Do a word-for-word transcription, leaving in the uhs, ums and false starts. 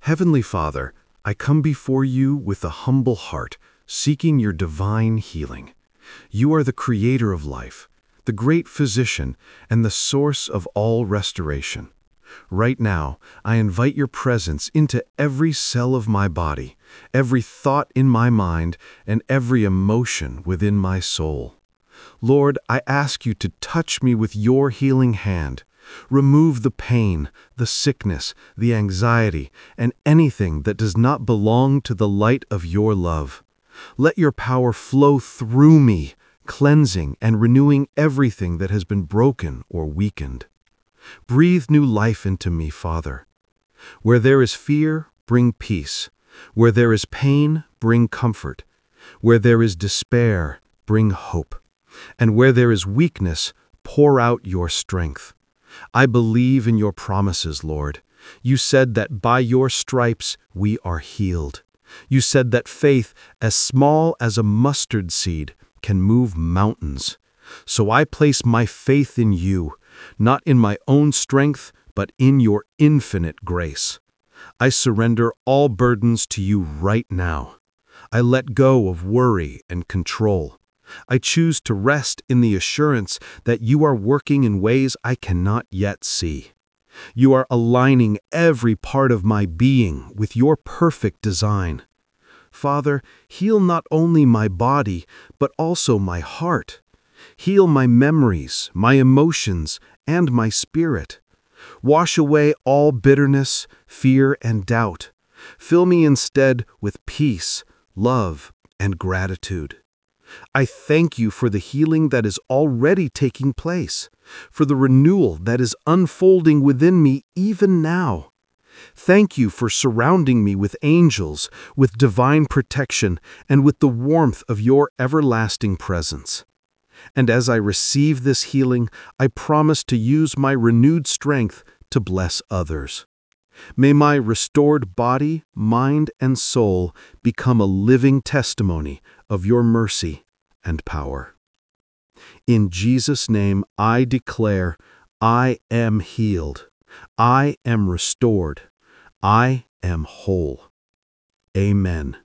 Heavenly Father, I come before you with a humble heart, seeking your divine healing. You are the creator of life, the great physician, and the source of all restoration. Right now, I invite your presence into every cell of my body, every thought in my mind, and every emotion within my soul. Lord, I ask you to touch me with your healing hand. Remove the pain, the sickness, the anxiety, and anything that does not belong to the light of your love. Let your power flow through me, cleansing and renewing everything that has been broken or weakened. Breathe new life into me, Father. Where there is fear, bring peace. Where there is pain, bring comfort. Where there is despair, bring hope. And where there is weakness, pour out your strength. I believe in your promises, Lord. You said that by your stripes we are healed. You said that faith, as small as a mustard seed, can move mountains. So I place my faith in you, not in my own strength, but in your infinite grace. I surrender all burdens to you right now. I let go of worry and control. I choose to rest in the assurance that you are working in ways I cannot yet see. You are aligning every part of my being with your perfect design. Father, heal not only my body, but also my heart. Heal my memories, my emotions, and my spirit. Wash away all bitterness, fear, and doubt. Fill me instead with peace, love, and gratitude. I thank you for the healing that is already taking place, for the renewal that is unfolding within me even now. Thank you for surrounding me with angels, with divine protection, and with the warmth of your everlasting presence. And as I receive this healing, I promise to use my renewed strength to bless others. May my restored body, mind, and soul become a living testimony of your mercy and power. In Jesus' name, I declare, I am healed. I am restored. I am whole. Amen.